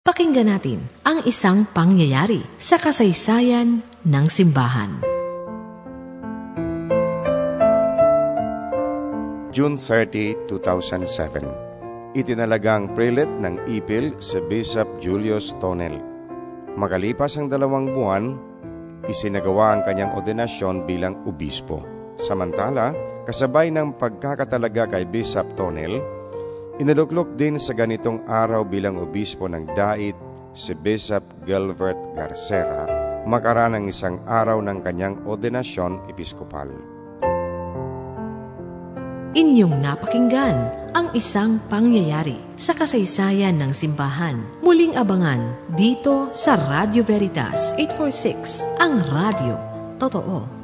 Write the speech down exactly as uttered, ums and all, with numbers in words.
Pakinggan natin ang isang pangyayari sa kasaysayan ng simbahan. June thirtieth, two thousand seven. Itinalagang prelate ng Ipil si Bishop Julius Tonel. Makalipas ang dalawang buwan, isinagawa ang kanyang ordinasyon bilang obispo. Samantala, kasabay ng pagkakatalaga kay Bishop Tonel, inaluklok din sa ganitong araw bilang obispo ng Dait si Bishop Gilbert Garcera, makaraan ng isang araw ng kanyang ordinasyon episkopal. Inyong napakinggan ang isang pangyayari sa kasaysayan ng simbahan. Muling abangan dito sa Radio Veritas eight forty-six, ang radio totoo.